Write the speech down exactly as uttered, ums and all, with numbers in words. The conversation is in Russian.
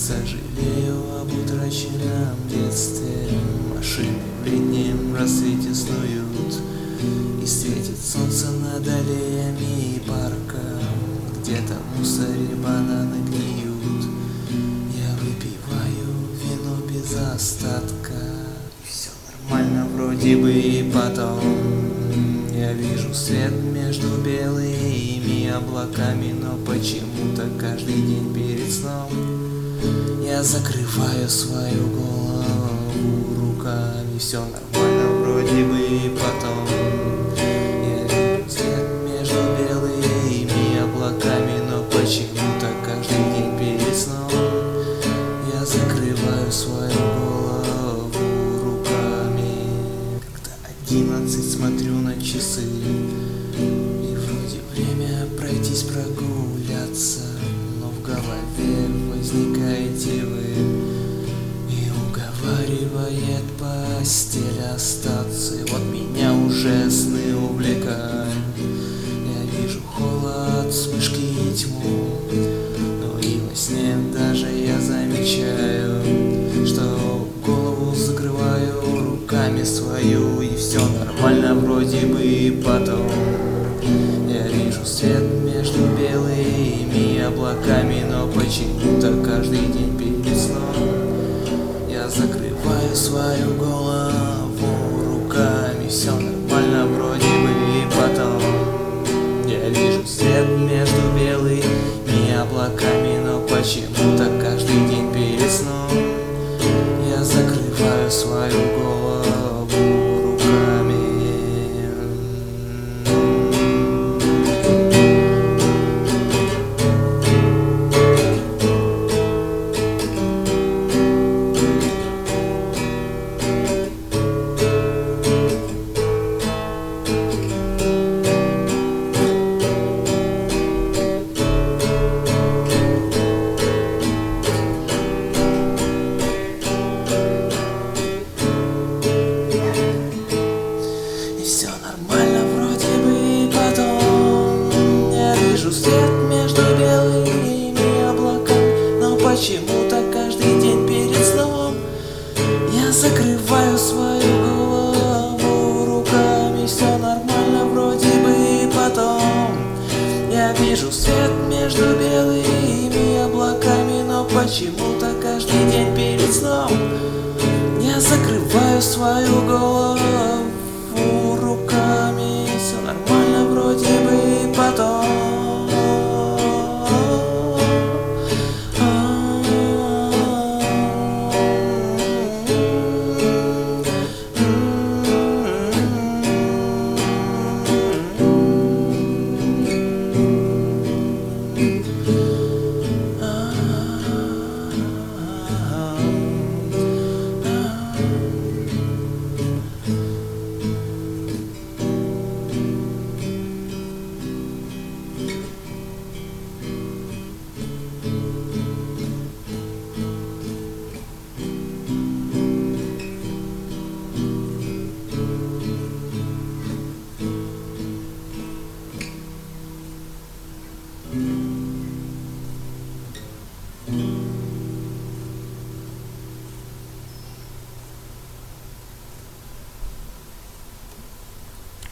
Сожалею об утраченном детстве. Машины в летнем рассвете снуют, и светит солнце над аллеями парка. Где-то в мусоре бананы гниют. Я выпиваю вино без остатка. Все нормально вроде бы, и потом я вижу свет между белыми облаками, но почему-то каждый день перед сном я закрываю свою голову руками. Все нормально вроде бы, и потом я вижу свет между белыми облаками, но почему-то каждый день перед сном я закрываю свою голову руками. Когда одиннадцать, смотрю на часы, и вроде время пройтись, прогуляться, но в голове возникаете вы и уговаривает постель остаться. И вот меня уже сны увлекают. Я вижу холод, вспышки и тьму, но и во сне даже я замечаю, что голову закрываю руками свою, и все нормально вроде бы, и потом я вижу свет между белыми облаками, но почему-то каждый день перед сном я закрываю свою голову руками. Все нормально вроде бы, и потом я вижу свет между белыми облаками, но почему-то каждый день перед сном я закрываю свою голову руками. Все нормально вроде бы, и потом я вижу свет между белыми облаками, но почему-то каждый день перед сном я закрываю свою голову руками. Все нормально вроде бы, и потом я вижу свет между белыми облаками, но почему-то каждый день перед сном я закрываю свою голову